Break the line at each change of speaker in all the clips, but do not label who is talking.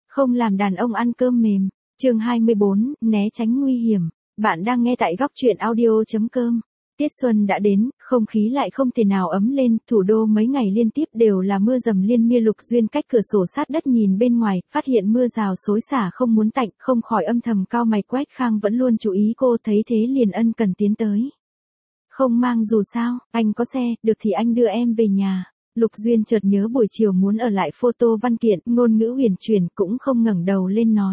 Không làm đàn ông ăn cơm mềm. Chương 24, né tránh nguy hiểm. Bạn đang nghe tại góc truyện audio.com. Tiết xuân đã đến, không khí lại không thể nào ấm lên, thủ đô mấy ngày liên tiếp đều là mưa dầm liên miên. Lục Duyên cách cửa sổ sát đất nhìn bên ngoài, phát hiện mưa rào xối xả không muốn tạnh, không khỏi âm thầm cau mày. Quách Khang vẫn luôn chú ý cô, thấy thế liền ân cần tiến tới. Không mang dù sao, anh có xe, được thì anh đưa em về nhà. Lục Duyên chợt nhớ buổi chiều muốn ở lại photo văn kiện, ngôn ngữ huyền chuyển, cũng không ngẩng đầu lên nói.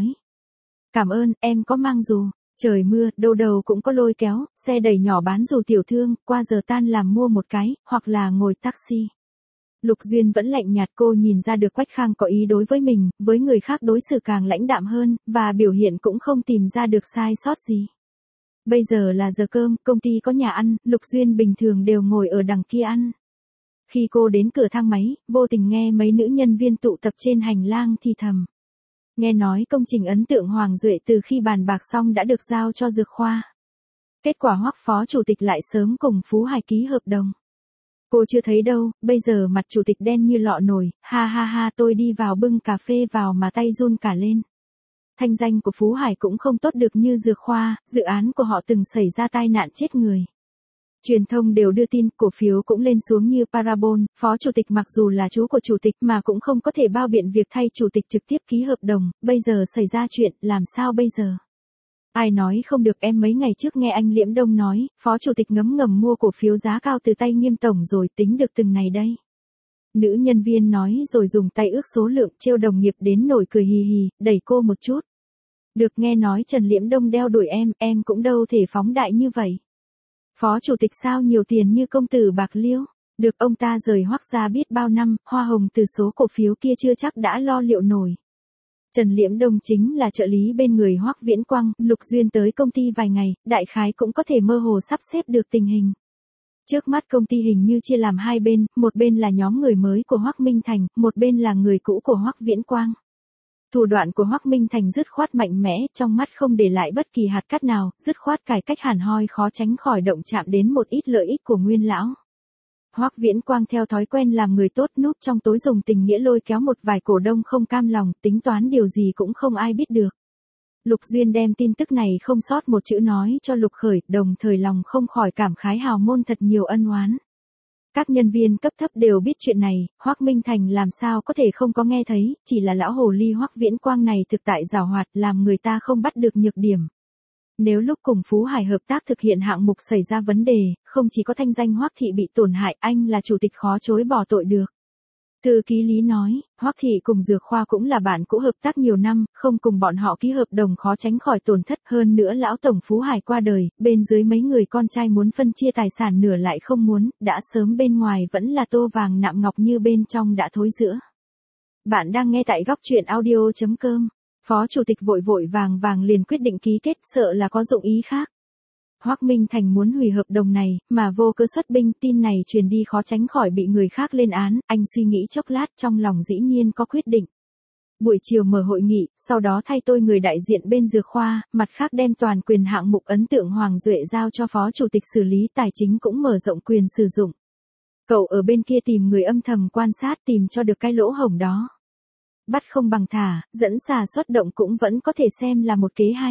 Cảm ơn, em có mang dù. Trời mưa, đâu đầu cũng có lôi kéo, xe đẩy nhỏ bán dù tiểu thương, qua giờ tan làm mua một cái, hoặc là ngồi taxi. Lục Duyên vẫn lạnh nhạt, cô nhìn ra được Quách Khang có ý đối với mình, với người khác đối xử càng lãnh đạm hơn, và biểu hiện cũng không tìm ra được sai sót gì. Bây giờ là giờ cơm, công ty có nhà ăn, Lục Duyên bình thường đều ngồi ở đằng kia ăn. Khi cô đến cửa thang máy, vô tình nghe mấy nữ nhân viên tụ tập trên hành lang thì thầm. Nghe nói công trình ấn tượng Hoàng Duệ từ khi bàn bạc xong đã được giao cho Dược Khoa. Kết quả Hoắc phó chủ tịch lại sớm cùng Phú Hải ký hợp đồng. Cô chưa thấy đâu, bây giờ mặt chủ tịch đen như lọ nồi, ha ha ha, tôi đi vào bưng cà phê vào mà tay run cả lên. Thanh danh của Phú Hải cũng không tốt được như Dược Khoa, dự án của họ từng xảy ra tai nạn chết người. Truyền thông đều đưa tin, cổ phiếu cũng lên xuống như parabol, phó chủ tịch mặc dù là chú của chủ tịch mà cũng không có thể bao biện việc thay chủ tịch trực tiếp ký hợp đồng, bây giờ xảy ra chuyện, làm sao bây giờ? Ai nói không được, em mấy ngày trước nghe anh Liễm Đông nói, phó chủ tịch ngấm ngầm mua cổ phiếu giá cao từ tay Nghiêm tổng rồi, tính được từng này đây. Nữ nhân viên nói rồi dùng tay ước số lượng, trêu đồng nghiệp đến nổi cười hì hì, đẩy cô một chút. Được, nghe nói Trần Liễm Đông đeo đuổi em cũng đâu thể phóng đại như vậy. Phó chủ tịch sao nhiều tiền như công tử Bạc Liêu, được ông ta rời Hoắc ra biết bao năm, hoa hồng từ số cổ phiếu kia chưa chắc đã lo liệu nổi. Trần Liễm Đông chính là trợ lý bên người Hoắc Viễn Quang, Lục Duyên tới công ty vài ngày, đại khái cũng có thể mơ hồ sắp xếp được tình hình. Trước mắt công ty hình như chia làm hai bên, một bên là nhóm người mới của Hoắc Minh Thành, một bên là người cũ của Hoắc Viễn Quang. Thủ đoạn của Hoắc Minh Thành dứt khoát mạnh mẽ, trong mắt không để lại bất kỳ hạt cát nào, dứt khoát cải cách hẳn hoi khó tránh khỏi động chạm đến một ít lợi ích của Nguyên lão. Hoắc Viễn Quang theo thói quen làm người tốt, núp trong tối dùng tình nghĩa lôi kéo một vài cổ đông không cam lòng, tính toán điều gì cũng không ai biết được. Lục Duyên đem tin tức này không sót một chữ nói cho Lục Khởi, đồng thời lòng không khỏi cảm khái hào môn thật nhiều ân oán. Các nhân viên cấp thấp đều biết chuyện này, Hoắc Minh Thành làm sao có thể không có nghe thấy, chỉ là lão hồ ly Hoắc Viễn Quang này thực tại giàu hoạt, làm người ta không bắt được nhược điểm. Nếu lúc cùng Phú Hải hợp tác thực hiện hạng mục xảy ra vấn đề, không chỉ có thanh danh Hoắc thị bị tổn hại, anh là chủ tịch khó chối bỏ tội được. Thư ký Lý nói, Hoắc thị cùng Dược Khoa cũng là bạn cũ hợp tác nhiều năm, không cùng bọn họ ký hợp đồng khó tránh khỏi tổn thất, hơn nữa lão tổng Phú Hải qua đời, bên dưới mấy người con trai muốn phân chia tài sản nửa lại không muốn, đã sớm bên ngoài vẫn là tô vàng nạm ngọc như bên trong đã thối rữa. Bạn đang nghe tại góc truyện audio.com. Phó chủ tịch vội vội vàng vàng liền quyết định ký kết, sợ là có dụng ý khác. Hoắc Minh Thành muốn hủy hợp đồng này, mà vô cớ xuất binh, tin này truyền đi khó tránh khỏi bị người khác lên án, anh suy nghĩ chốc lát trong lòng dĩ nhiên có quyết định. Buổi chiều mở hội nghị, sau đó thay tôi người đại diện bên Dược Khoa, mặt khác đem toàn quyền hạng mục ấn tượng Hoàng Duệ giao cho phó chủ tịch xử lý, tài chính cũng mở rộng quyền sử dụng. Cậu ở bên kia tìm người âm thầm quan sát tìm cho được cái lỗ hổng đó. Bắt không bằng thả, dẫn xà xuất động cũng vẫn có thể xem là một kế hay.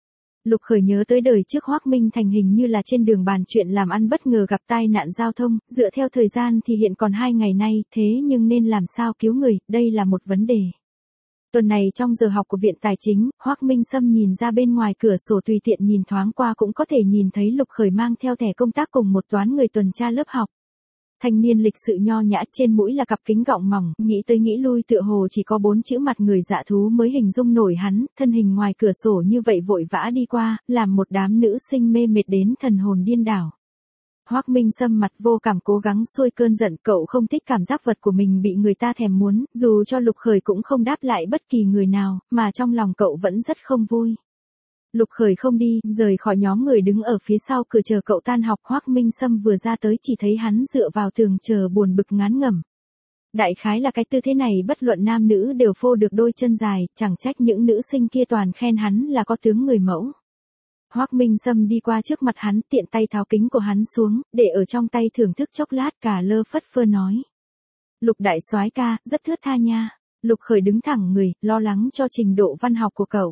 Lục Khởi nhớ tới đời trước Hoắc Minh Thành hình như là trên đường bàn chuyện làm ăn bất ngờ gặp tai nạn giao thông, dựa theo thời gian thì hiện còn 2 ngày nay, thế nhưng nên làm sao cứu người, đây là một vấn đề. Tuần này trong giờ học của Viện Tài chính, Hoắc Minh Sâm nhìn ra bên ngoài cửa sổ tùy tiện nhìn thoáng qua cũng có thể nhìn thấy Lục Khởi mang theo thẻ công tác cùng một toán người tuần tra lớp học. Thanh niên lịch sự nho nhã, trên mũi là cặp kính gọng mỏng, nghĩ tới nghĩ lui tựa hồ chỉ có 4 chữ mặt người dạ thú mới hình dung nổi hắn, thân hình ngoài cửa sổ như vậy vội vã đi qua, làm một đám nữ sinh mê mệt đến thần hồn điên đảo. Hoắc Minh Sâm mặt vô cảm cố gắng xuôi cơn giận, cậu không thích cảm giác vật của mình bị người ta thèm muốn, dù cho Lục Khởi cũng không đáp lại bất kỳ người nào, mà trong lòng cậu vẫn rất không vui. Lục Khởi không đi, rời khỏi nhóm người đứng ở phía sau cửa chờ cậu tan học. Hoắc Minh Sâm vừa ra tới chỉ thấy hắn dựa vào tường chờ buồn bực ngán ngẩm. Đại khái là cái tư thế này bất luận nam nữ đều phô được đôi chân dài, chẳng trách những nữ sinh kia toàn khen hắn là có tướng người mẫu. Hoắc Minh Sâm đi qua trước mặt hắn, tiện tay tháo kính của hắn xuống, để ở trong tay thưởng thức chốc lát, cả lơ phất phơ nói. Lục đại soái ca, rất thướt tha nha. Lục Khởi đứng thẳng người, lo lắng cho trình độ văn học của cậu.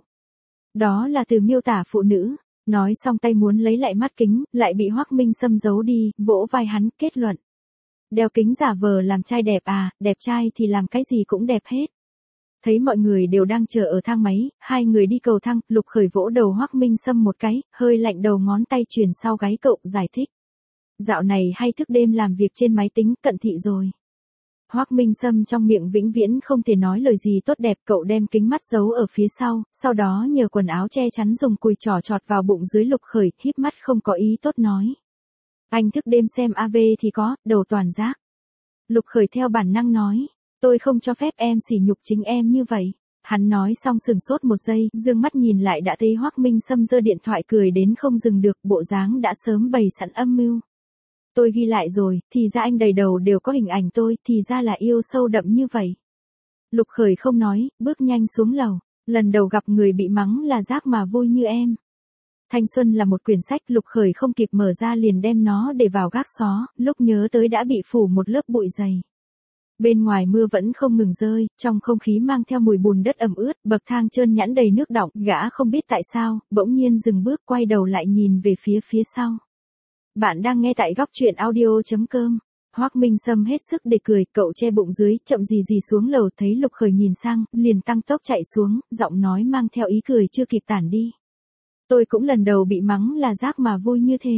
Đó là từ miêu tả phụ nữ. Nói xong tay muốn lấy lại mắt kính, lại bị Hoắc Minh Sâm giấu đi, vỗ vai hắn, kết luận. Đeo kính giả vờ làm trai đẹp à, đẹp trai thì làm cái gì cũng đẹp hết. Thấy mọi người đều đang chờ ở thang máy, hai người đi cầu thang, Lục Khởi vỗ đầu Hoắc Minh Sâm một cái, hơi lạnh đầu ngón tay truyền sau gáy cậu, giải thích. Dạo này hay thức đêm làm việc trên máy tính, cận thị rồi. Hoắc Minh Sâm trong miệng vĩnh viễn không thể nói lời gì tốt đẹp, cậu đem kính mắt giấu ở phía sau đó nhờ quần áo che chắn dùng cùi trỏ chọt vào bụng dưới Lục Khởi, híp mắt không có ý tốt nói. Anh thức đêm xem AV thì có, đầu toàn rác. Lục Khởi theo bản năng nói, tôi không cho phép em sỉ nhục chính em như vậy. Hắn nói xong sừng sốt một giây, dương mắt nhìn lại đã thấy Hoắc Minh Sâm giơ điện thoại cười đến không dừng được, bộ dáng đã sớm bày sẵn âm mưu. Tôi ghi lại rồi, thì ra anh đầy đầu đều có hình ảnh tôi, thì ra là yêu sâu đậm như vậy. Lục Khởi không nói, bước nhanh xuống lầu. Lần đầu gặp người bị mắng là rác mà vui như em. Thanh xuân là một quyển sách, Lục Khởi không kịp mở ra liền đem nó để vào gác xó, lúc nhớ tới đã bị phủ một lớp bụi dày. Bên ngoài mưa vẫn không ngừng rơi, trong không khí mang theo mùi bùn đất ẩm ướt, bậc thang trơn nhẵn đầy nước đọng, gã không biết tại sao, bỗng nhiên dừng bước quay đầu lại nhìn về phía sau. Bạn đang nghe tại góc truyện audio.com. Hoắc Minh Sâm hết sức để cười, cậu che bụng dưới, chậm gì xuống lầu, thấy Lục Khởi nhìn sang, liền tăng tốc chạy xuống, giọng nói mang theo ý cười chưa kịp tản đi. Tôi cũng lần đầu bị mắng là rác mà vui như thế.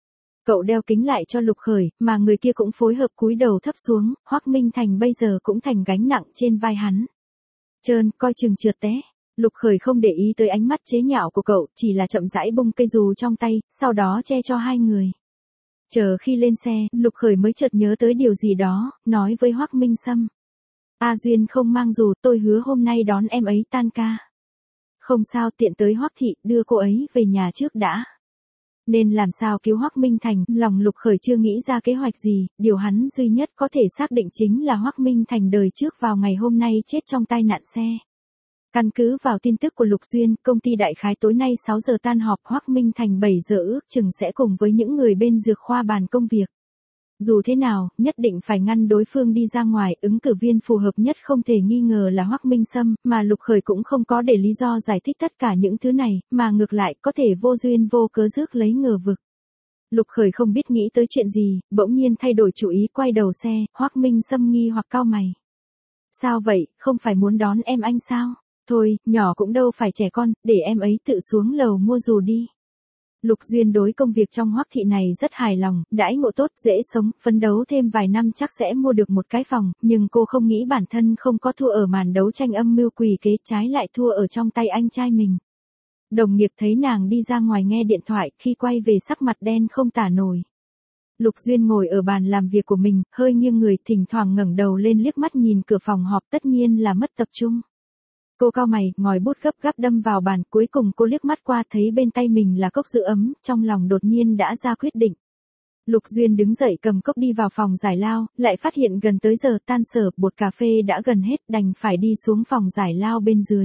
Cậu đeo kính lại cho Lục Khởi, mà người kia cũng phối hợp cúi đầu thấp xuống, Hoắc Minh Thành bây giờ cũng thành gánh nặng trên vai hắn. Trơn, coi chừng trượt té. Lục Khởi không để ý tới ánh mắt chế nhạo của cậu, chỉ là chậm rãi bung cây dù trong tay, sau đó che cho hai người. Chờ khi lên xe, Lục Khởi mới chợt nhớ tới điều gì đó, nói với Hoắc Minh Sâm. A Duyên không mang dù, tôi hứa hôm nay đón em ấy tan ca. Không sao, tiện tới Hoắc thị, đưa cô ấy về nhà trước đã. Nên làm sao cứu Hoắc Minh Thành, lòng Lục Khởi chưa nghĩ ra kế hoạch gì, điều hắn duy nhất có thể xác định chính là Hoắc Minh Thành đời trước vào ngày hôm nay chết trong tai nạn xe. Căn cứ vào tin tức của Lục Duyên, công ty đại khái tối nay 6 giờ tan họp, Hoắc Minh Thành 7 giờ ước chừng sẽ cùng với những người bên dược khoa bàn công việc. Dù thế nào, nhất định phải ngăn đối phương đi ra ngoài, ứng cử viên phù hợp nhất không thể nghi ngờ là Hoắc Minh Sâm, mà Lục Khởi cũng không có để lý do giải thích tất cả những thứ này, mà ngược lại có thể vô duyên vô cớ rước lấy ngờ vực. Lục Khởi không biết nghĩ tới chuyện gì, bỗng nhiên thay đổi chủ ý quay đầu xe, Hoắc Minh Sâm nghi hoặc cau mày. Sao vậy, không phải muốn đón em anh sao? Thôi, nhỏ cũng đâu phải trẻ con, để em ấy tự xuống lầu mua dù đi. Lục Duyên đối công việc trong Hoắc thị này rất hài lòng, đãi ngộ tốt, dễ sống, phấn đấu thêm vài năm chắc sẽ mua được một cái phòng, nhưng cô không nghĩ bản thân không có thua ở màn đấu tranh âm mưu quỷ kế, trái lại thua ở trong tay anh trai mình. Đồng nghiệp thấy nàng đi ra ngoài nghe điện thoại, khi quay về sắc mặt đen không tả nổi. Lục Duyên ngồi ở bàn làm việc của mình, hơi nghiêng người, thỉnh thoảng ngẩng đầu lên liếc mắt nhìn cửa phòng họp, tất nhiên là mất tập trung. Cô cau mày, ngòi bút gấp gáp đâm vào bàn, cuối cùng cô liếc mắt qua thấy bên tay mình là cốc giữ ấm, trong lòng đột nhiên đã ra quyết định. Lục Duyên đứng dậy cầm cốc đi vào phòng giải lao, lại phát hiện gần tới giờ tan sở, bột cà phê đã gần hết, đành phải đi xuống phòng giải lao bên dưới.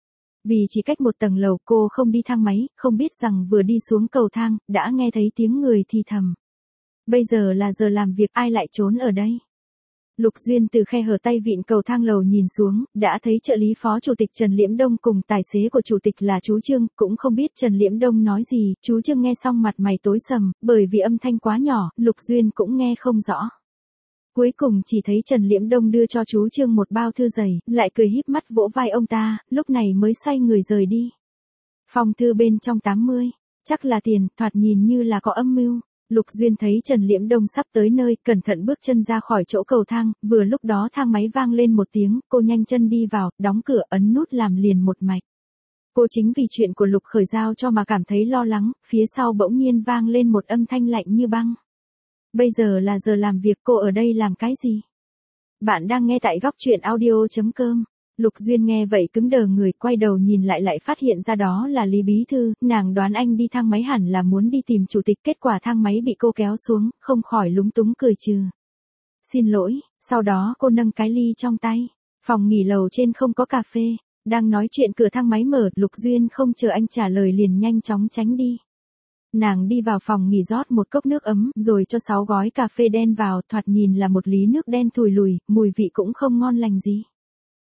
Vì chỉ cách một tầng lầu, cô không đi thang máy, không biết rằng vừa đi xuống cầu thang, đã nghe thấy tiếng người thì thầm. Bây giờ là giờ làm việc, ai lại trốn ở đây? Lục Duyên từ khe hở tay vịn cầu thang lầu nhìn xuống, đã thấy trợ lý phó chủ tịch Trần Liễm Đông cùng tài xế của chủ tịch là chú Trương, cũng không biết Trần Liễm Đông nói gì, chú Trương nghe xong mặt mày tối sầm, bởi vì âm thanh quá nhỏ, Lục Duyên cũng nghe không rõ. Cuối cùng chỉ thấy Trần Liễm Đông đưa cho chú Trương một bao thư dày, lại cười híp mắt vỗ vai ông ta, lúc này mới xoay người rời đi. Phong thư bên trong 80, chắc là tiền, thoạt nhìn như là có âm mưu. Lục Duyên thấy Trần Liễm Đông sắp tới nơi, cẩn thận bước chân ra khỏi chỗ cầu thang, vừa lúc đó thang máy vang lên một tiếng, cô nhanh chân đi vào, đóng cửa ấn nút làm liền một mạch. Cô chính vì chuyện của Lục Khởi giao cho mà cảm thấy lo lắng, phía sau bỗng nhiên vang lên một âm thanh lạnh như băng. Bây giờ là giờ làm việc, cô ở đây làm cái gì? Bạn đang nghe tại góc truyện audio.com. Lục Duyên nghe vậy cứng đờ người, quay đầu nhìn lại phát hiện ra đó là Lý Bí Thư, nàng đoán anh đi thang máy hẳn là muốn đi tìm chủ tịch, kết quả thang máy bị cô kéo xuống, không khỏi lúng túng cười trừ. Xin lỗi, sau đó cô nâng cái ly trong tay. Phòng nghỉ lầu trên không có cà phê, đang nói chuyện cửa thang máy mở, Lục Duyên không chờ anh trả lời liền nhanh chóng tránh đi. Nàng đi vào phòng nghỉ rót một cốc nước ấm, rồi cho 6 gói cà phê đen vào, thoạt nhìn là một ly nước đen thùi lùi, mùi vị cũng không ngon lành gì.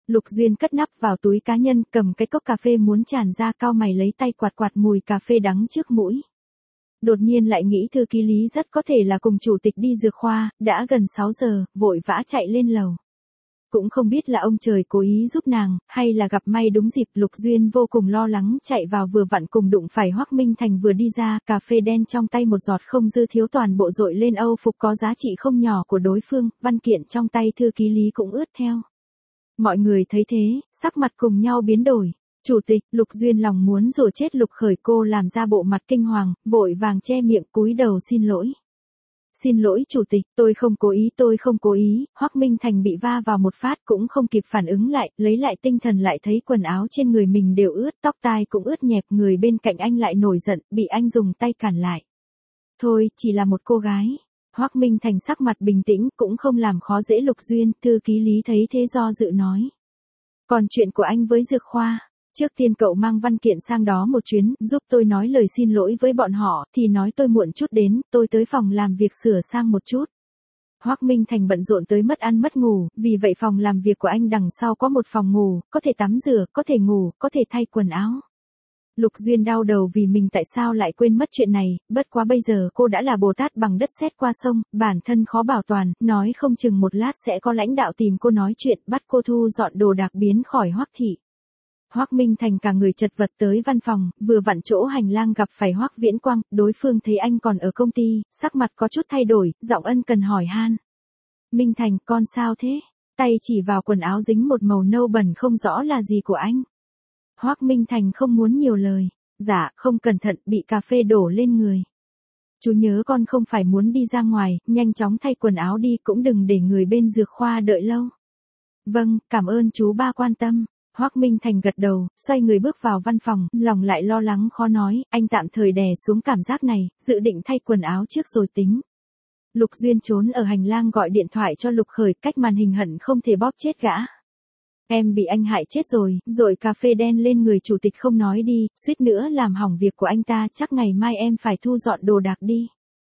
Lục Duyên cất nắp vào túi cá nhân, cầm cái cốc cà phê muốn tràn ra, cau mày lấy tay quạt quạt mùi cà phê đắng trước mũi. Đột nhiên lại nghĩ thư ký Lý rất có thể là cùng chủ tịch đi dược khoa, đã gần 6 giờ, vội vã chạy lên lầu. Cũng không biết là ông trời cố ý giúp nàng, hay là gặp may đúng dịp. Lục Duyên vô cùng lo lắng chạy vào, vừa vặn cùng đụng phải Hoắc Minh Thành vừa đi ra, cà phê đen trong tay một giọt không dư thiếu toàn bộ dội lên âu phục có giá trị không nhỏ của đối phương, văn kiện trong tay thư ký Lý cũng ướt theo. Mọi người thấy thế, sắc mặt cùng nhau biến đổi. Chủ tịch, Lục Duyên lòng muốn rủa chết Lục Khởi, cô làm ra bộ mặt kinh hoàng, vội vàng che miệng cúi đầu xin lỗi. Xin lỗi chủ tịch, tôi không cố ý. Hoắc Minh Thành bị va vào một phát cũng không kịp phản ứng lại, lấy lại tinh thần lại thấy quần áo trên người mình đều ướt, tóc tai cũng ướt nhẹp, người bên cạnh anh lại nổi giận, bị anh dùng tay cản lại. Thôi, chỉ là một cô gái. Hoắc Minh Thành sắc mặt bình tĩnh, cũng không làm khó dễ Lục Duyên, thư ký Lý thấy thế do dự nói. Còn chuyện của anh với dược khoa, trước tiên cậu mang văn kiện sang đó một chuyến, giúp tôi nói lời xin lỗi với bọn họ, thì nói tôi muộn chút đến, tôi tới phòng làm việc sửa sang một chút. Hoắc Minh Thành bận rộn tới mất ăn mất ngủ, vì vậy phòng làm việc của anh đằng sau có một phòng ngủ, có thể tắm rửa, có thể ngủ, có thể thay quần áo. Lục Duyên đau đầu vì mình tại sao lại quên mất chuyện này, bất quá bây giờ cô đã là Bồ Tát bằng đất sét qua sông, bản thân khó bảo toàn, nói không chừng một lát sẽ có lãnh đạo tìm cô nói chuyện, bắt cô thu dọn đồ đạc biến khỏi Hoắc thị. Hoắc Minh Thành cả người chật vật tới văn phòng, vừa vặn chỗ hành lang gặp phải Hoắc Viễn Quang, đối phương thấy anh còn ở công ty, sắc mặt có chút thay đổi, giọng ân cần hỏi han. Minh Thành, con sao thế? Tay chỉ vào quần áo dính một màu nâu bẩn không rõ là gì của anh. Hoắc Minh Thành không muốn nhiều lời. Dạ, không cẩn thận, bị cà phê đổ lên người. Chú nhớ con không phải muốn đi ra ngoài, nhanh chóng thay quần áo đi, cũng đừng để người bên dược khoa đợi lâu. Vâng, cảm ơn chú ba quan tâm. Hoắc Minh Thành gật đầu, xoay người bước vào văn phòng, lòng lại lo lắng khó nói, anh tạm thời đè xuống cảm giác này, dự định thay quần áo trước rồi tính. Lục Duyên trốn ở hành lang gọi điện thoại cho Lục Khởi, cách màn hình hận không thể bóp chết gã. Em bị anh hại chết rồi cà phê đen lên người chủ tịch không nói đi, suýt nữa làm hỏng việc của anh ta, chắc ngày mai em phải thu dọn đồ đạc đi.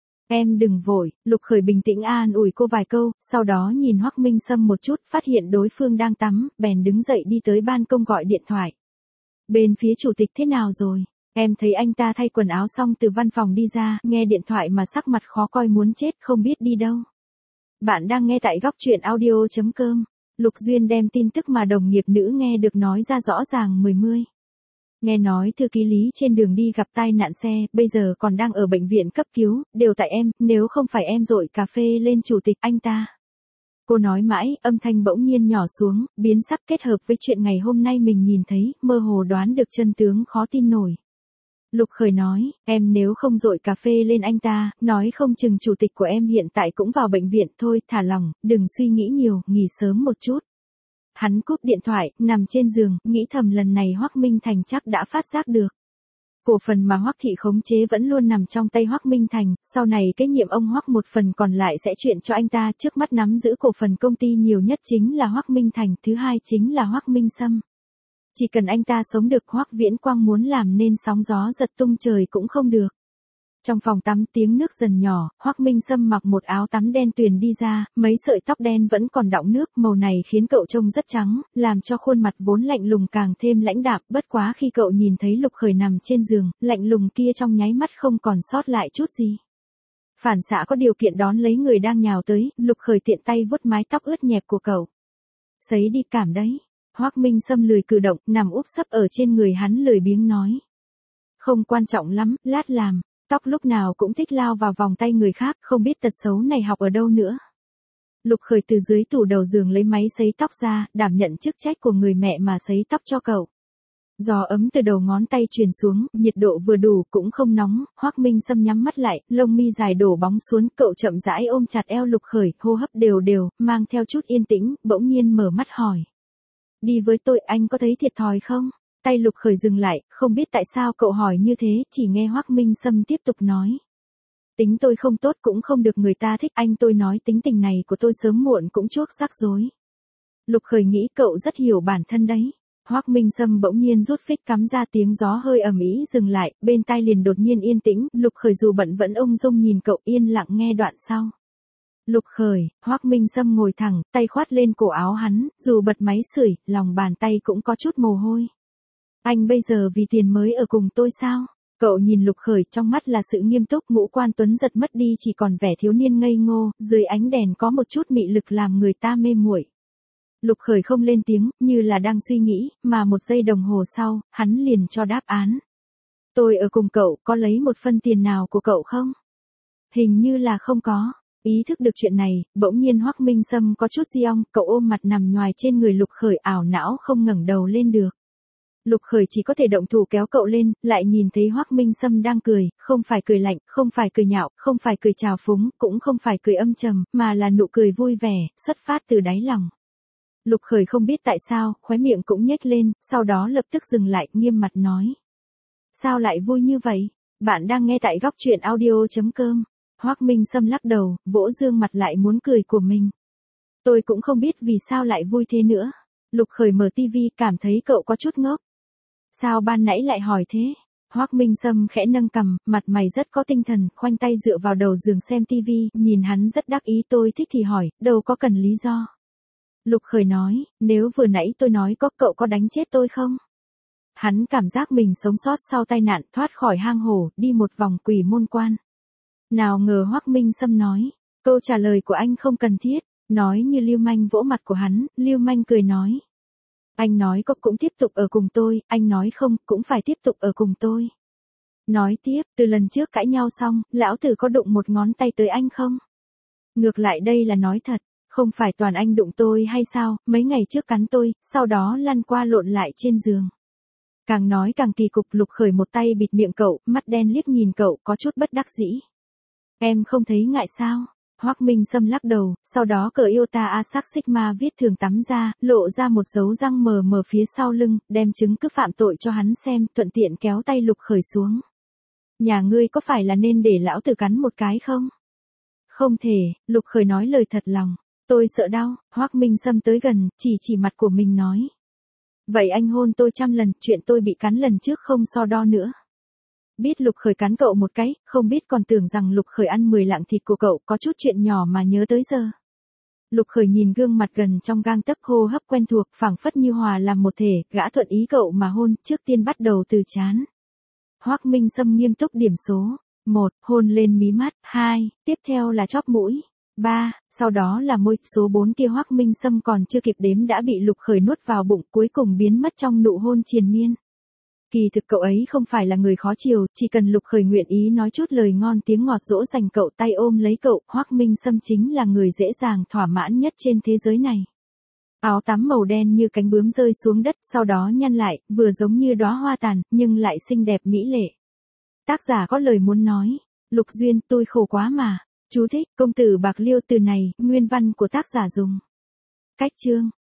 Em đừng vội, Lục Khởi bình tĩnh an ủi cô vài câu, sau đó nhìn Hoắc Minh Sâm một chút, phát hiện đối phương đang tắm, bèn đứng dậy đi tới ban công gọi điện thoại. Bên phía chủ tịch thế nào rồi? Em thấy anh ta thay quần áo xong từ văn phòng đi ra, nghe điện thoại mà sắc mặt khó coi muốn chết, không biết đi đâu. Bạn đang nghe tại góc truyện audio.com. Lục Duyên đem tin tức mà đồng nghiệp nữ nghe được nói ra rõ ràng mười. Nghe nói thư ký Lý trên đường đi gặp tai nạn xe, bây giờ còn đang ở bệnh viện cấp cứu, đều tại em, nếu không phải em dội cà phê lên chủ tịch anh ta. Cô nói mãi, âm thanh bỗng nhiên nhỏ xuống, biến sắc kết hợp với chuyện ngày hôm nay mình nhìn thấy, mơ hồ đoán được chân tướng khó tin nổi. Lục Khởi nói, em nếu không dội cà phê lên anh ta, nói không chừng chủ tịch của em hiện tại cũng vào bệnh viện, thôi, thả lỏng, đừng suy nghĩ nhiều, nghỉ sớm một chút. Hắn cúp điện thoại, nằm trên giường, nghĩ thầm lần này Hoắc Minh Thành chắc đã phát giác được. Cổ phần mà Hoắc thị khống chế vẫn luôn nằm trong tay Hoắc Minh Thành, sau này cái nhiệm ông Hoắc một phần còn lại sẽ chuyển cho anh ta, trước mắt nắm giữ cổ phần công ty nhiều nhất chính là Hoắc Minh Thành, thứ hai chính là Hoắc Minh Sâm. Chỉ cần anh ta sống được, Hoắc Viễn Quang muốn làm nên sóng gió giật tung trời cũng không được. Trong phòng tắm tiếng nước dần nhỏ, Hoắc Minh Sâm mặc một áo tắm đen tuyền đi ra, mấy sợi tóc đen vẫn còn đọng nước, màu này khiến cậu trông rất trắng, làm cho khuôn mặt vốn lạnh lùng càng thêm lãnh đạm, bất quá khi cậu nhìn thấy Lục Khởi nằm trên giường, lạnh lùng kia trong nháy mắt không còn sót lại chút gì. Phản xạ có điều kiện đón lấy người đang nhào tới, Lục Khởi tiện tay vuốt mái tóc ướt nhẹp của cậu. Sấy đi cảm đấy. Hoắc Minh Sâm lười cử động, nằm úp sấp ở trên người hắn lười biếng nói. Không quan trọng lắm, lát làm. Tóc lúc nào cũng thích lao vào vòng tay người khác, không biết tật xấu này học ở đâu nữa. Lục Khởi từ dưới tủ đầu giường lấy máy sấy tóc ra, đảm nhận chức trách của người mẹ mà sấy tóc cho cậu. Gió ấm từ đầu ngón tay truyền xuống, nhiệt độ vừa đủ cũng không nóng, Hoắc Minh Sâm nhắm mắt lại, lông mi dài đổ bóng xuống, cậu chậm rãi ôm chặt eo Lục Khởi, hô hấp đều đều, mang theo chút yên tĩnh, bỗng nhiên mở mắt hỏi. Đi với tôi, anh có thấy thiệt thòi không? Tay Lục Khởi dừng lại, không biết tại sao cậu hỏi như thế, chỉ nghe Hoắc Minh Sâm tiếp tục nói. Tính tôi không tốt cũng không được người ta thích, anh tôi nói tính tình này của tôi sớm muộn cũng chuốc rắc rối. Lục Khởi nghĩ cậu rất hiểu bản thân đấy. Hoắc Minh Sâm bỗng nhiên rút phích cắm ra, tiếng gió hơi ầm ĩ dừng lại, bên tai liền đột nhiên yên tĩnh, Lục Khởi dù bận vẫn ung dung nhìn cậu, yên lặng nghe đoạn sau. Lục Khởi, Hoắc Minh Sâm ngồi thẳng, tay khoát lên cổ áo hắn, dù bật máy sưởi, lòng bàn tay cũng có chút mồ hôi. Anh bây giờ vì tiền mới ở cùng tôi sao? Cậu nhìn Lục Khởi, trong mắt là sự nghiêm túc, ngũ quan tuấn giật mất đi chỉ còn vẻ thiếu niên ngây ngô, dưới ánh đèn có một chút mị lực làm người ta mê muội. Lục Khởi không lên tiếng, như là đang suy nghĩ, mà một giây đồng hồ sau, hắn liền cho đáp án. Tôi ở cùng cậu, có lấy một phân tiền nào của cậu không? Hình như là không có. Ý thức được chuyện này, bỗng nhiên Hoắc Minh Sâm có chút diong, cậu ôm mặt nằm nhoài trên người Lục Khởi, ảo não không ngẩng đầu lên được. Lục Khởi chỉ có thể động thủ kéo cậu lên, lại nhìn thấy Hoắc Minh Sâm đang cười, không phải cười lạnh, không phải cười nhạo, không phải cười trào phúng, cũng không phải cười âm trầm, mà là nụ cười vui vẻ, xuất phát từ đáy lòng. Lục Khởi không biết tại sao, khóe miệng cũng nhếch lên, sau đó lập tức dừng lại, nghiêm mặt nói. Sao lại vui như vậy? Bạn đang nghe tại góc truyện audio.com. Hoắc Minh Sâm lắc đầu, vỗ dương mặt lại muốn cười của mình. Tôi cũng không biết vì sao lại vui thế nữa. Lục Khởi mở tivi, cảm thấy cậu có chút ngốc. Sao ban nãy lại hỏi thế? Hoắc Minh Sâm khẽ nâng cằm, mặt mày rất có tinh thần, khoanh tay dựa vào đầu giường xem tivi, nhìn hắn rất đắc ý. Tôi thích thì hỏi, đâu có cần lý do. Lục Khởi nói, nếu vừa nãy tôi nói có, cậu có đánh chết tôi không? Hắn cảm giác mình sống sót sau tai nạn, thoát khỏi hang hổ, đi một vòng quỷ môn quan. Nào ngờ Hoắc Minh Sâm nói, câu trả lời của anh không cần thiết, nói như lưu manh vỗ mặt của hắn, lưu manh cười nói. Anh nói có cũng tiếp tục ở cùng tôi, anh nói không, cũng phải tiếp tục ở cùng tôi. Nói tiếp, từ lần trước cãi nhau xong, lão tử có đụng một ngón tay tới anh không? Ngược lại đây là nói thật, không phải toàn anh đụng tôi hay sao, mấy ngày trước cắn tôi, sau đó lăn qua lộn lại trên giường. Càng nói càng kỳ cục. Lục Khởi một tay bịt miệng cậu, mắt đen liếc nhìn cậu, có chút bất đắc dĩ. Em không thấy ngại sao? Hoắc Minh Sâm lắc đầu, sau đó cởi Iota Asac Sigma viết thường tắm ra, lộ ra một dấu răng mờ mờ phía sau lưng, đem chứng cứ phạm tội cho hắn xem, thuận tiện kéo tay Lục Khởi xuống. Nhà ngươi có phải là nên để lão tử cắn một cái không? Không thể, Lục Khởi nói lời thật lòng. Tôi sợ đau. Hoắc Minh Sâm tới gần, chỉ mặt của mình nói. Vậy anh hôn tôi 100 lần, chuyện tôi bị cắn lần trước không so đo nữa. Biết Lục Khởi cắn cậu một cái, không biết còn tưởng rằng Lục Khởi ăn 10 lạng thịt của cậu, có chút chuyện nhỏ mà nhớ tới giờ. Lục Khởi nhìn gương mặt gần trong gang tấc, hô hấp quen thuộc, phảng phất như hòa làm một thể, gã thuận ý cậu mà hôn, trước tiên bắt đầu từ trán. Hoắc Minh Sâm nghiêm túc điểm số. 1. Hôn lên mí mắt. 2. Tiếp theo là chóp mũi. 3. Sau đó là môi. Số 4 kia Hoắc Minh Sâm còn chưa kịp đếm đã bị Lục Khởi nuốt vào bụng, cuối cùng biến mất trong nụ hôn triền miên. Kỳ thực cậu ấy không phải là người khó chiều, chỉ cần Lục Khởi nguyện ý nói chút lời ngon tiếng ngọt dỗ dành cậu, tay ôm lấy cậu, Hoắc Minh Sâm chính là người dễ dàng thỏa mãn nhất trên thế giới này. Áo tắm màu đen như cánh bướm rơi xuống đất, sau đó nhăn lại, vừa giống như đóa hoa tàn, nhưng lại xinh đẹp mỹ lệ. Tác giả có lời muốn nói. Lục Duyên, tôi khổ quá mà. Chú thích, công tử Bạc Liêu. Từ này, nguyên văn của tác giả dùng. Cách chương.